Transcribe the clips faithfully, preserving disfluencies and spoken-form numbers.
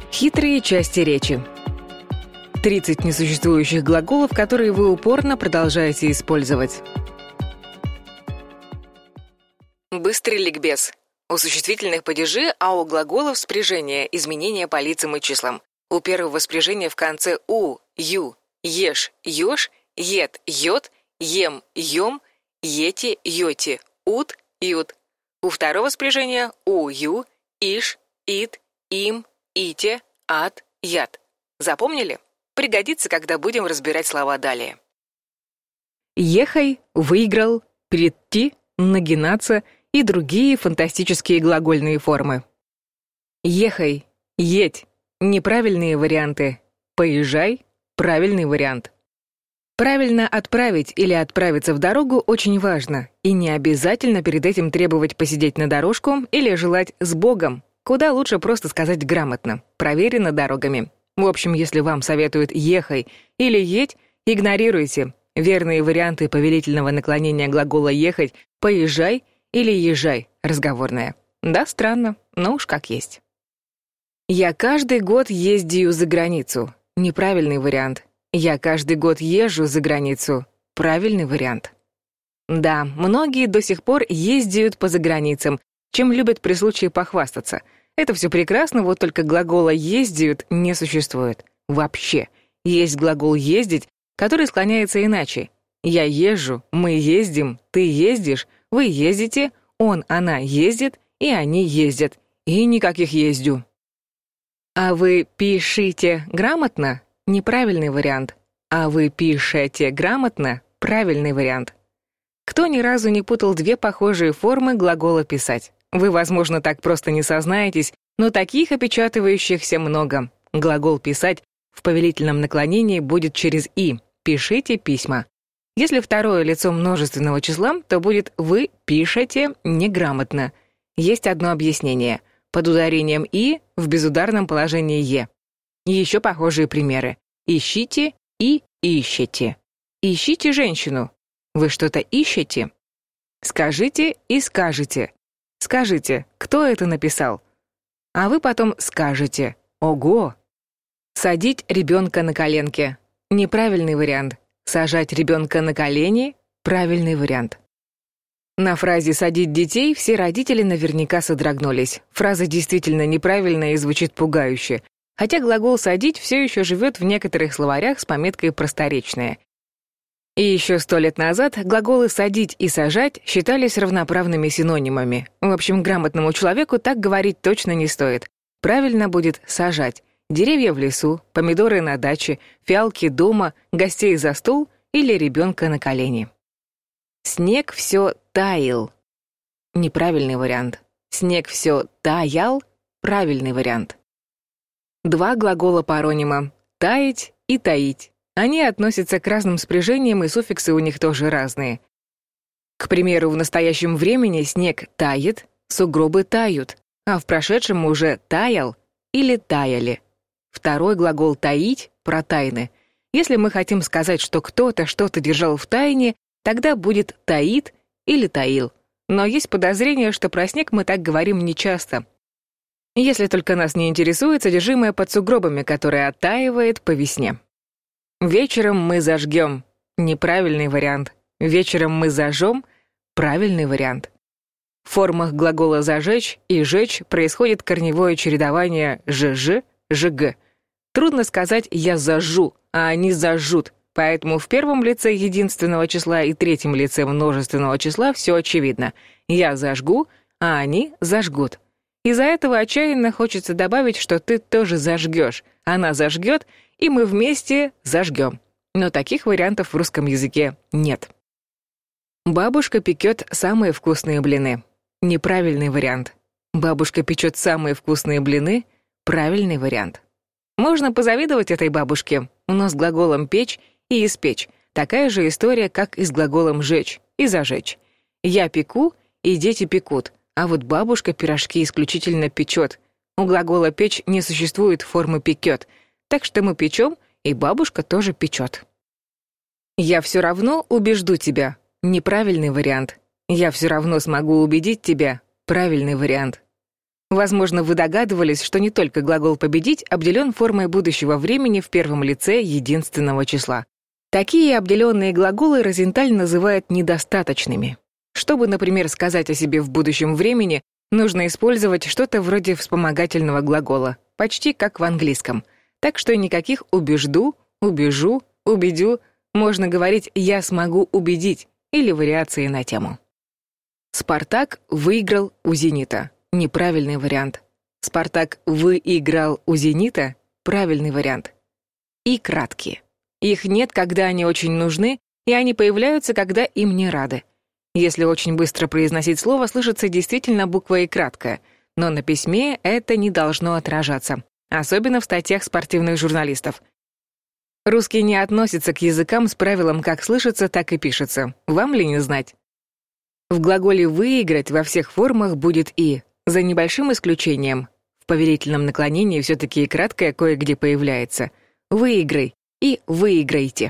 Хитрые части речи. тридцать несуществующих глаголов, которые вы упорно продолжаете использовать. Быстрый ликбез. У существительных падежи, а у глаголов спряжение, изменения по лицам и числам. У первого спряжения в конце у, ю, ешь, ешь, ед, ед, ем, ем, ете, йоти, ут, ют. У второго спряжения у, ю, иш, ит, им, ите, ат, яд. Запомнили? Пригодится, когда будем разбирать слова далее. Ехай, выиграл, прийти, нагинаться и другие фантастические глагольные формы. Ехай, едь. Неправильные варианты. Поезжай. Правильный вариант. Правильно отправить или отправиться в дорогу очень важно, и не обязательно перед этим требовать посидеть на дорожку или желать «с Богом». Куда лучше просто сказать грамотно, проверено дорогами. В общем, если вам советуют «ехай» или «едь», игнорируйте. Верные варианты повелительного наклонения глагола «ехать» — «поезжай» или «езжай» разговорное. Да, странно, но уж как есть. Я каждый год ездию за границу. Неправильный вариант. Я каждый год езжу за границу. Правильный вариант. Да, многие до сих пор ездят по заграницам, чем любят при случае похвастаться. Это все прекрасно, вот только глагола «ездят» не существует. Вообще. Есть глагол «ездить», который склоняется иначе. Я езжу, мы ездим, ты ездишь, вы ездите, он, она ездит, и они ездят. И никаких ездю. А вы пишите грамотно? Неправильный вариант. А вы пишете грамотно? Правильный вариант. Кто ни разу не путал две похожие формы глагола «писать»? Вы, возможно, так просто не сознаетесь, но таких опечатывающихся много. Глагол «писать» в повелительном наклонении будет через «и». Пишите письма. Если второе лицо множественного числа, то будет «вы пишете неграмотно». Есть одно объяснение. Под ударением «и» в безударном положении «е». Еще похожие примеры. Ищите и ищете. Ищите женщину. Вы что-то ищете? Скажите и скажете. Скажите, кто это написал? А вы потом скажете. Ого! Садить ребенка на коленки. Неправильный вариант. Сажать ребенка на колени. Правильный вариант. На фразе «садить детей» все родители наверняка содрогнулись. Фраза действительно неправильная и звучит пугающе. Хотя глагол «садить» все еще живет в некоторых словарях с пометкой «просторечное». И еще сто лет назад глаголы «садить» и «сажать» считались равноправными синонимами. В общем, грамотному человеку так говорить точно не стоит. Правильно будет «сажать». Деревья в лесу, помидоры на даче, фиалки дома, гостей за стол или ребенка на колени. Снег все таял. Неправильный вариант. Снег все таял. Правильный вариант. Два глагола паронима «таять» и «таить». Они относятся к разным спряжениям, и суффиксы у них тоже разные. К примеру, в настоящем времени снег тает, сугробы тают, а в прошедшем уже таял или таяли. Второй глагол «таить» про тайны. Если мы хотим сказать, что кто-то что-то держал в тайне, тогда будет «таит» или «таил». Но есть подозрение, что про снег мы так говорим нечасто. Если только нас не интересует содержимое под сугробами, которое оттаивает по весне. Вечером мы зажгем. Неправильный вариант. Вечером мы зажжем. Правильный вариант. В формах глагола «зажечь» и «жечь» происходит корневое чередование «жж», «жг». Трудно сказать «я зажжу», а они зажжут, поэтому в первом лице единственного числа и третьем лице множественного числа все очевидно. «Я зажгу», а они зажгут. Из-за этого отчаянно хочется добавить, что ты тоже зажгешь, она зажгет, и мы вместе зажгем. Но таких вариантов в русском языке нет. Бабушка пекет самые вкусные блины. Неправильный вариант. Бабушка печет самые вкусные блины. Правильный вариант. Можно позавидовать этой бабушке, но с глаголом «печь» и «испечь». Такая же история, как и с глаголом «жечь» и «зажечь». Я пеку, и дети пекут, а вот бабушка пирожки исключительно печет. У глагола «печь» не существует формы «пекет», так что мы печем, и бабушка тоже печет. Я все равно убежду тебя. Неправильный вариант. Я все равно смогу убедить тебя. Правильный вариант. Возможно, вы догадывались, что не только глагол «победить» обделен формой будущего времени в первом лице единственного числа. Такие обделенные глаголы Розенталь называет недостаточными. Чтобы, например, сказать о себе в будущем времени, нужно использовать что-то вроде вспомогательного глагола, почти как в английском. Так что никаких «убежду», «убежу», «убедю», можно говорить «я смогу убедить» или вариации на тему. «Спартак выиграл у «Зенита». Неправильный вариант. «Спартак выиграл у «Зенита». Правильный вариант. И краткие. Их нет, когда они очень нужны, и они появляются, когда им не рады. Если очень быстро произносить слово, слышится действительно буква «и» краткая, но на письме это не должно отражаться, особенно в статьях спортивных журналистов. Русский не относится к языкам с правилом как слышится, так и пишется. Вам ли не знать? В глаголе «выиграть» во всех формах будет «и», за небольшим исключением. В повелительном наклонении все-таки и краткое кое-где появляется. «Выиграй» и «выиграйте».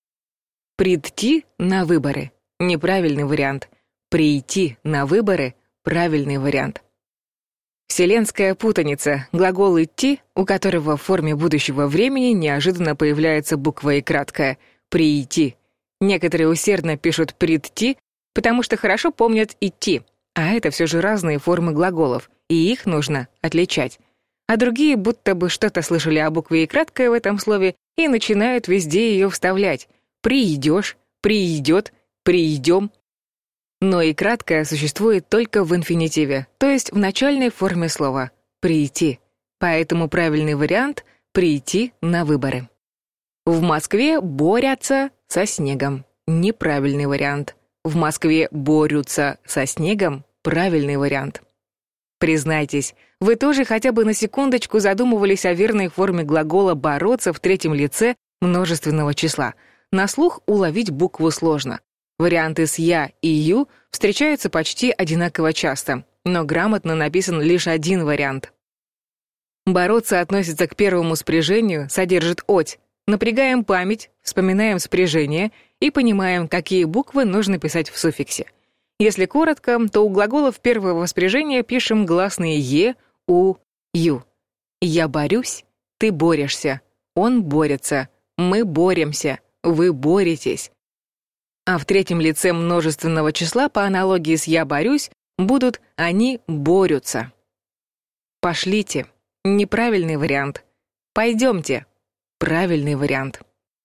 «Прийти на выборы» — неправильный вариант. «Прийти на выборы» — правильный вариант. Вселенская путаница. Глагол «идти», у которого в форме будущего времени неожиданно появляется буква «и» краткая. «Прийти». Некоторые усердно пишут «придти», потому что хорошо помнят «идти», а это все же разные формы глаголов, и их нужно отличать. А другие будто бы что-то слышали о букве «и» краткое в этом слове и начинают везде ее вставлять. «Приидешь», «приидет», «приидем». Но «и» краткое существует только в инфинитиве, то есть в начальной форме слова «прийти». Поэтому правильный вариант — «прийти на выборы». В Москве борются со снегом. Неправильный вариант. В Москве борются со снегом. Правильный вариант. Признайтесь, вы тоже хотя бы на секундочку задумывались о верной форме глагола «бороться» в третьем лице множественного числа. На слух уловить букву сложно. Варианты с «я» и «ю» встречаются почти одинаково часто, но грамотно написан лишь один вариант. «Бороться» относится к первому спряжению, содержит «оть». Напрягаем память, вспоминаем спряжение и понимаем, какие буквы нужно писать в суффиксе. Если коротко, то у глаголов первого спряжения пишем гласные «е», «у», «ю». «Я борюсь», «ты борешься», «он борется», «мы боремся», «вы боретесь». А в третьем лице множественного числа по аналогии с «я борюсь» будут «они борются». «Пошлите» — неправильный вариант. «Пойдемте» — правильный вариант.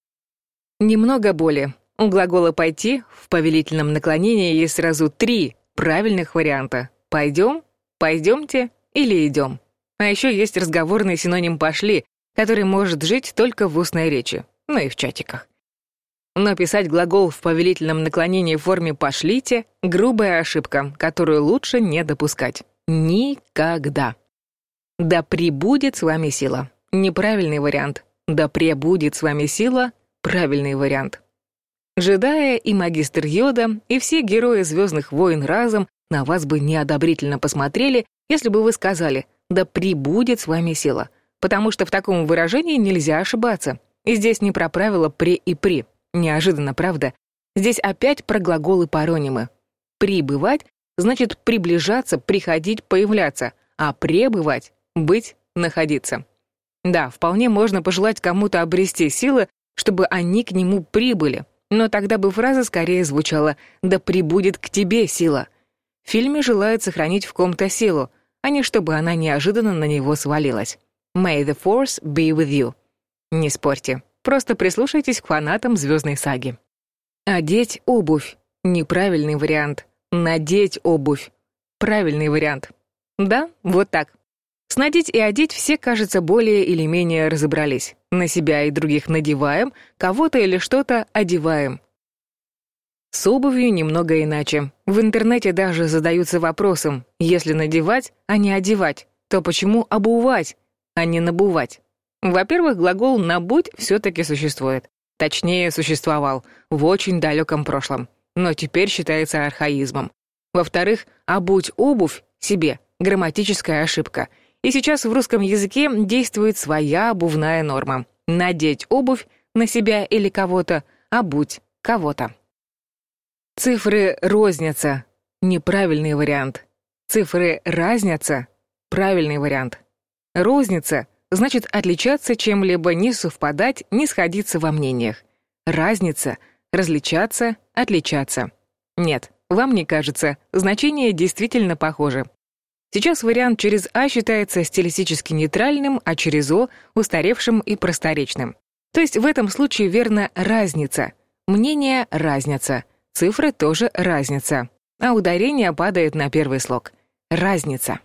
Немного боли. У глагола «пойти» в повелительном наклонении есть сразу три правильных варианта. «Пойдем», «пойдемте» или «идем». А еще есть разговорный синоним «пошли», который может жить только в устной речи, ну и в чатиках. Но писать глагол в повелительном наклонении в форме «пошлите» — грубая ошибка, которую лучше не допускать. Никогда. «Да пребудет с вами сила» — неправильный вариант. «Да пребудет с вами сила» — правильный вариант. Джедая и магистр Йода, и все герои «Звездных войн» разом на вас бы неодобрительно посмотрели, если бы вы сказали «да пребудет с вами сила», потому что в таком выражении нельзя ошибаться. И здесь не про правила «пре» и «при». Неожиданно, правда? Здесь опять про глаголы-паронимы. «Прибывать» значит приближаться, приходить, появляться, а «пребывать» — быть, находиться. Да, вполне можно пожелать кому-то обрести силы, чтобы они к нему прибыли, но тогда бы фраза скорее звучала «да прибудет к тебе сила». В фильме желают сохранить в ком-то силу, а не чтобы она неожиданно на него свалилась. «May the force be with you». Не спорьте, просто прислушайтесь к фанатам звездной саги. Одеть обувь — неправильный вариант. Надеть обувь — правильный вариант. Да, вот так. С надеть и одеть все, кажется, более или менее разобрались. На себя и других надеваем, кого-то или что-то одеваем. С обувью немного иначе. В интернете даже задаются вопросом: если надевать, а не одевать, то почему обувать, а не набувать? Во-первых, глагол «набуть» все-таки существует. Точнее, существовал в очень далеком прошлом, но теперь считается архаизмом. Во-вторых, обуть обувь себе — грамматическая ошибка. И сейчас в русском языке действует своя обувная норма. Надеть обувь на себя или кого-то, обуть кого-то. Цифры рознятся — неправильный вариант. Цифры разнятся — правильный вариант. Розница значит отличаться чем-либо, не совпадать, не сходиться во мнениях. Разница — различаться, отличаться. Нет, вам не кажется, значения действительно похожи. Сейчас вариант через «а» считается стилистически нейтральным, а через «о» — устаревшим и просторечным. То есть в этом случае верно разница. Мнение — разница. Цифры тоже разница. А ударение падает на первый слог. Разница.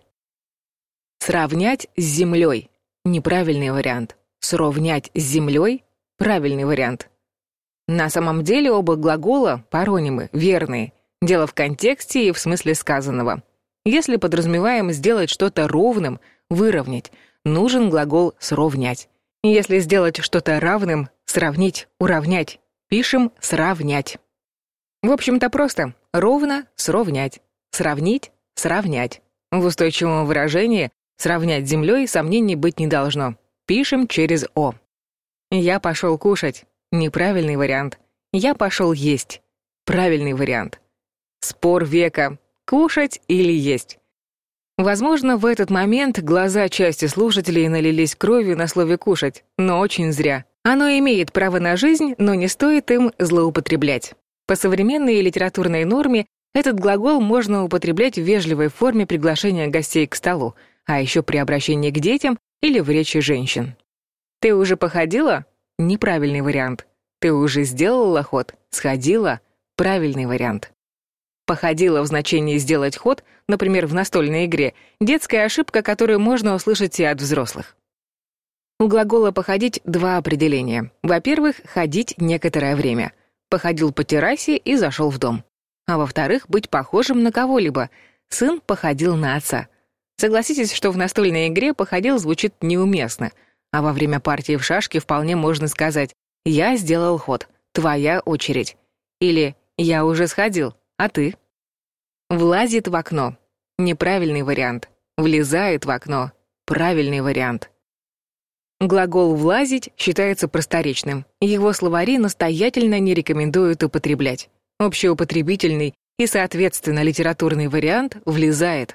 Сравнять с землей. Неправильный вариант. Сровнять с землей. Правильный вариант. На самом деле оба глагола — паронимы, верные. Дело в контексте и в смысле сказанного. Если подразумеваем сделать что-то ровным, выровнять, нужен глагол «сровнять». Если сделать что-то равным, сравнить, уравнять, пишем «сравнять». В общем-то просто. Ровно — сровнять. Сравнить — сравнять. В устойчивом выражении «сравнять с землей» сомнений быть не должно. Пишем через «о». «Я пошел кушать» — неправильный вариант. «Я пошел есть» — правильный вариант. Спор века — кушать или есть. Возможно, в этот момент глаза части слушателей налились кровью на слове «кушать», но очень зря. Оно имеет право на жизнь, но не стоит им злоупотреблять. По современной литературной норме этот глагол можно употреблять в вежливой форме приглашения гостей к столу, а еще при обращении к детям или в речи женщин. «Ты уже походила?» — неправильный вариант. «Ты уже сделала ход?» — сходила? Правильный вариант. «Походила» в значении «сделать ход», например, в настольной игре, детская ошибка, которую можно услышать и от взрослых. У глагола «походить» два определения. Во-первых, ходить некоторое время. Походил по террасе и зашел в дом. А во-вторых, быть похожим на кого-либо. Сын походил на отца. Согласитесь, что в настольной игре «походил» звучит неуместно, а во время партии в шашки вполне можно сказать «я сделал ход, твоя очередь» или «я уже сходил, а ты?» Влазит в окно. Неправильный вариант. Влезает в окно. Правильный вариант. Глагол «влазить» считается просторечным. Его словари настоятельно не рекомендуют употреблять. Общеупотребительный и, соответственно, литературный вариант «влезает».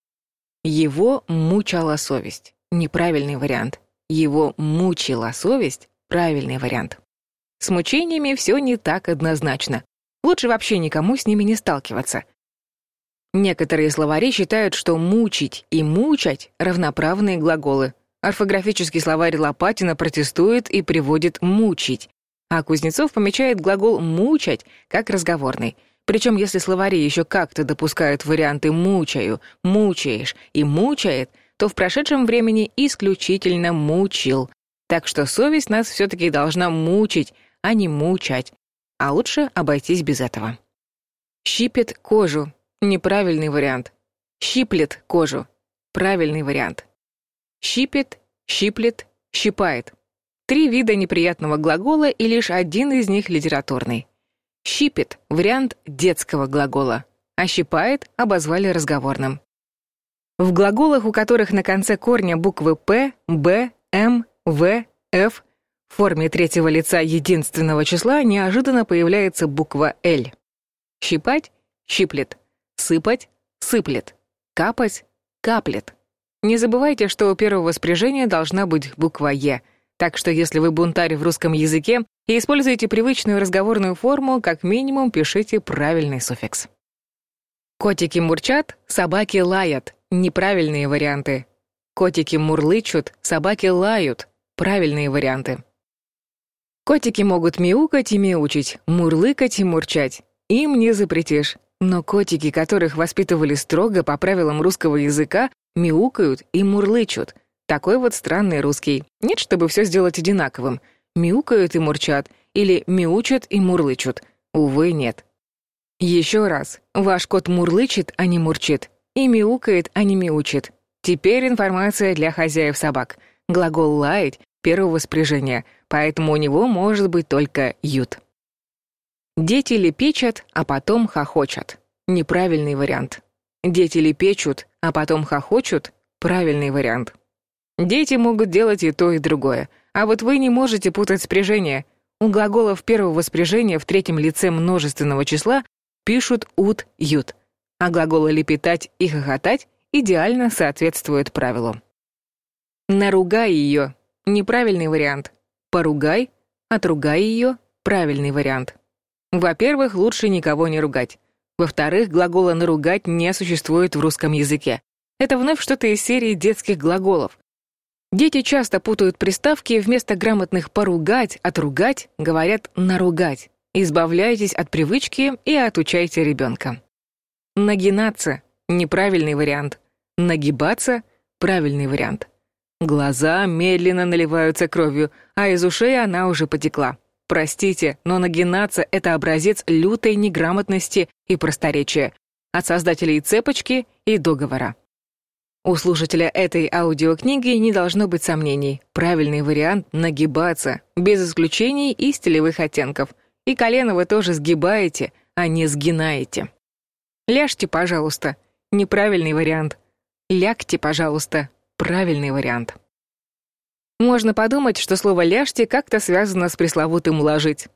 Его мучала совесть. Неправильный вариант. Его мучила совесть. Правильный вариант. С мучениями все не так однозначно. Лучше вообще никому с ними не сталкиваться. Некоторые словари считают, что «мучить» и «мучать» — равноправные глаголы. Орфографический словарь Лопатина протестует и приводит «мучить», а Кузнецов помечает глагол «мучать» как разговорный. Причем если словари еще как-то допускают варианты «мучаю», «мучаешь» и «мучает», то в прошедшем времени исключительно «мучил». Так что совесть нас все-таки должна мучить, а не мучать. А лучше обойтись без этого. Щипет кожу. Неправильный вариант. Щиплет кожу. Правильный вариант. Щипет, щиплет, щипает. Три вида неприятного глагола, и лишь один из них литературный. Щипет — вариант детского глагола, а щипает обозвали разговорным. В глаголах, у которых на конце корня буквы «п», «б», «м», «в», «ф» в форме третьего лица единственного числа неожиданно появляется буква «л». Щипать — щиплет, сыпать — сыплет, капать — каплет. Не забывайте, что у первого спряжения должна быть буква «е», так что если вы бунтарь в русском языке и используете привычную разговорную форму, как минимум пишите правильный суффикс. Котики мурчат, собаки лаят. Неправильные варианты. Котики мурлычут, собаки лают. Правильные варианты. Котики могут мяукать и мяучить, мурлыкать и мурчать. Им не запретишь. Но котики, которых воспитывали строго по правилам русского языка, мяукают и мурлычут. Такой вот странный русский. Нет, чтобы все сделать одинаковым. Мяукают и мурчат, или мяучат и мурлычут. Увы, нет. Еще раз. Ваш кот мурлычет, а не мурчит. И мяукает, а не мяучит. Теперь информация для хозяев собак. Глагол «лаять» первого спряжения, поэтому у него может быть только «ют». Дети лепечат, а потом хохочут. Неправильный вариант. Дети лепечут, а потом хохочут. Правильный вариант. Дети могут делать и то, и другое. А вот вы не можете путать спряжения. У глаголов первого спряжения в третьем лице множественного числа пишут «ут», «ют», а глаголы «лепетать» и «хохотать» идеально соответствует правилу. Наругай ее — неправильный вариант. Поругай, отругай ее — правильный вариант. Во-первых, лучше никого не ругать. Во-вторых, глагола «наругать» не существует в русском языке. Это вновь что-то из серии детских глаголов. Дети часто путают приставки, вместо грамотных «поругать», «отругать» говорят «наругать». Избавляйтесь от привычки и отучайте ребенка. Нагинаться — неправильный вариант. Нагибаться — правильный вариант. Глаза медленно наливаются кровью, а из ушей она уже потекла. Простите, но нагинаться — это образец лютой неграмотности и просторечия от создателей цепочки и договора. У слушателя этой аудиокниги не должно быть сомнений. Правильный вариант — нагибаться, без исключений и стилевых оттенков. И колено вы тоже сгибаете, а не сгинаете. Ляжьте, пожалуйста. Неправильный вариант. Лягте, пожалуйста. Правильный вариант. Можно подумать, что слово «ляжьте» как-то связано с пресловутым «ложить».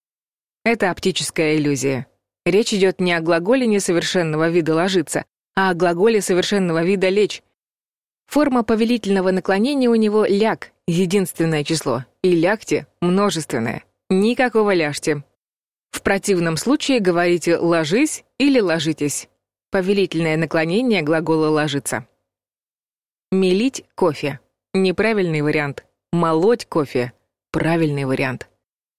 Это оптическая иллюзия. Речь идет не о глаголе несовершенного вида «ложиться», а о глаголе совершенного вида «лечь». Форма повелительного наклонения у него «ляг» — единственное число, и «лягте» — множественное. Никакого «ляжьте». В противном случае говорите «ложись» или «ложитесь». Повелительное наклонение глагола «ложиться». Мелить кофе. Неправильный вариант. Молоть кофе. Правильный вариант.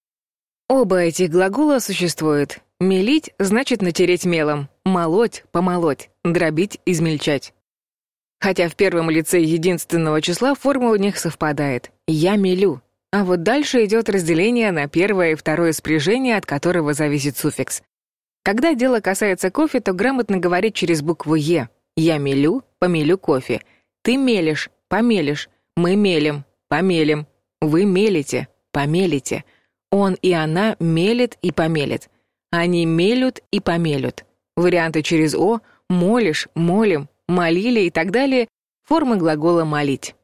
Оба этих глагола существуют. Мелить значит натереть мелом. Молоть — помолоть. Дробить — измельчать. Хотя в первом лице единственного числа форма у них совпадает. Я мелю. А вот дальше идет разделение на первое и второе спряжение, от которого зависит суффикс. Когда дело касается кофе, то грамотно говорить через букву «е». Я мелю, помелю кофе. Ты мелешь, помелишь. Мы мелем, помелим. Вы мелите, помелите. Он и она мелит и помелит. Они мелют и помелют. Варианты через «о» — молишь, молим, молили и так далее — формы глагола «молить».